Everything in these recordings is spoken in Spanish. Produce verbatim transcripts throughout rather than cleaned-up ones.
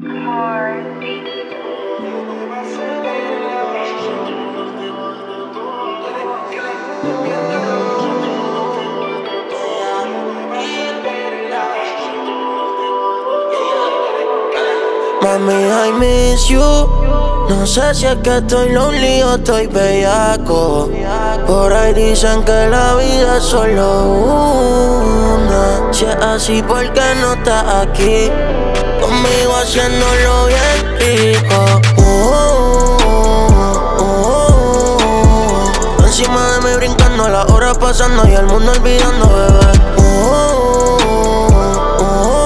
Mami, I miss you. No sé si es que estoy lonely o estoy bellaco. Por ahí dicen que la vida es solo una. Si es así, ¿por qué no estás aquí? Conmigo haciéndolo bien rico. Oh, oh, oh, oh. Encima de mí brincando, las horas pasando y el mundo olvidando, bebé. Oh, oh,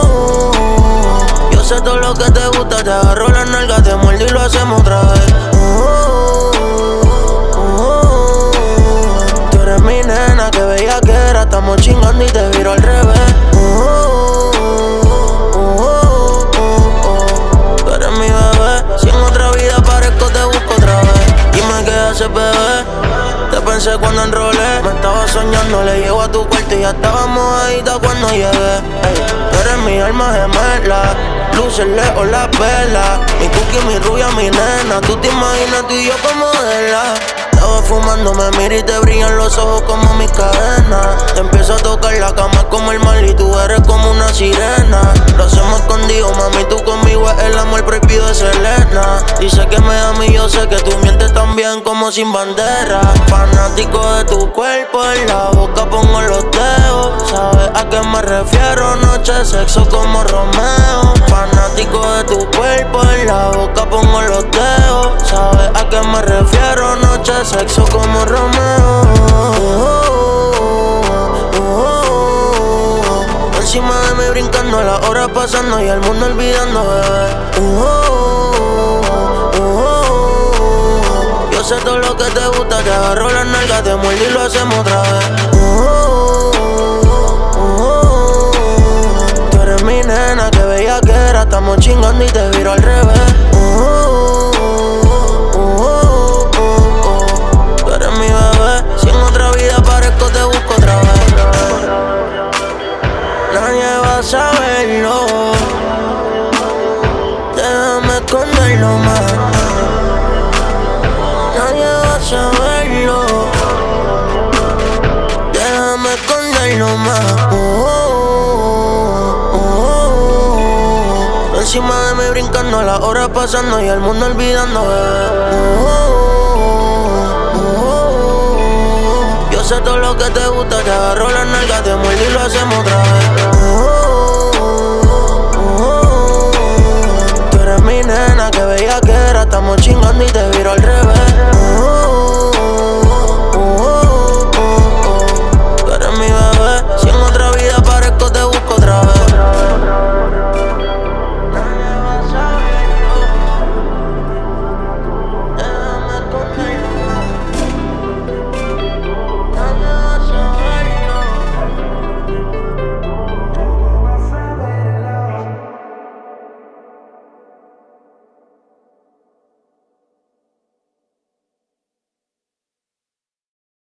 oh. Yo sé todo lo que te gusta, te agarro las nalgas, te muerdo y lo hacemos otra vez. Oh, oh, oh. Tú eres mi nena, que bella que era, estamos chingando y te viro al revés. Oh, oh, oh, oh, oh. Tú eres mi bebé, si en otra vida aparezco te busco otra vez. Dime qué haces, bebé. Te pensé cuando enrolé, me estaba soñando, le llego a tu cuarto y ya estábamos ahí cuando llegué. Ey, tú eres mi alma gemela, luces lejos las velas, mi cookie, mi rubia, mi nena. Tú te imaginas tú y yo como modela. Estaba fumando, me mira y te brillan los ojos como mis cadenas. Te empiezo a tocar la cama como el mal y tú eres como una sirena. Lo hacemos escondido, mami, tú conmigo es el amor prohibido de Selena. Dice que me ama y yo sé que tú mientes tan bien como sin bandera. Fanático de tu cuerpo, en la boca pongo los dedos. ¿Sabes a qué me refiero? Noche, sexo como Romeo. Fanático de tu cuerpo, en la boca pongo los dedos. ¿Sabes a qué me refiero? Noche, sexo como Romeo. Oh, oh, oh, oh. Encima de mí brincando, las horas pasando y el mundo olvidando, bebé. Oh, oh, oh. Yo sé todo lo que te gusta, te agarro las nalgas, te muerdo y lo hacemos otra vez. Oh, oh, oh. Tú eres mi nena, que bella que era, estamos chingando y te viro al revés. Oh, oh, oh, oh. Tú eres mi bebé, si en otra vida aparezco te busco otra vez. Nadie va a saberlo, déjame esconderlo más. Nadie va a saberlo, déjame esconderlo más. Oh, oh, oh, oh. Encima de mí brincando, las horas pasando y el mundo olvidando, bebé. Oh, oh, oh, oh. Yo sé todo lo que te gusta, te agarro las nalgas, te muerdo y lo hacemos otra vez. Oh, oh, oh, oh. Tú eres mi nena, que bella que era, estamos chingando y te viro al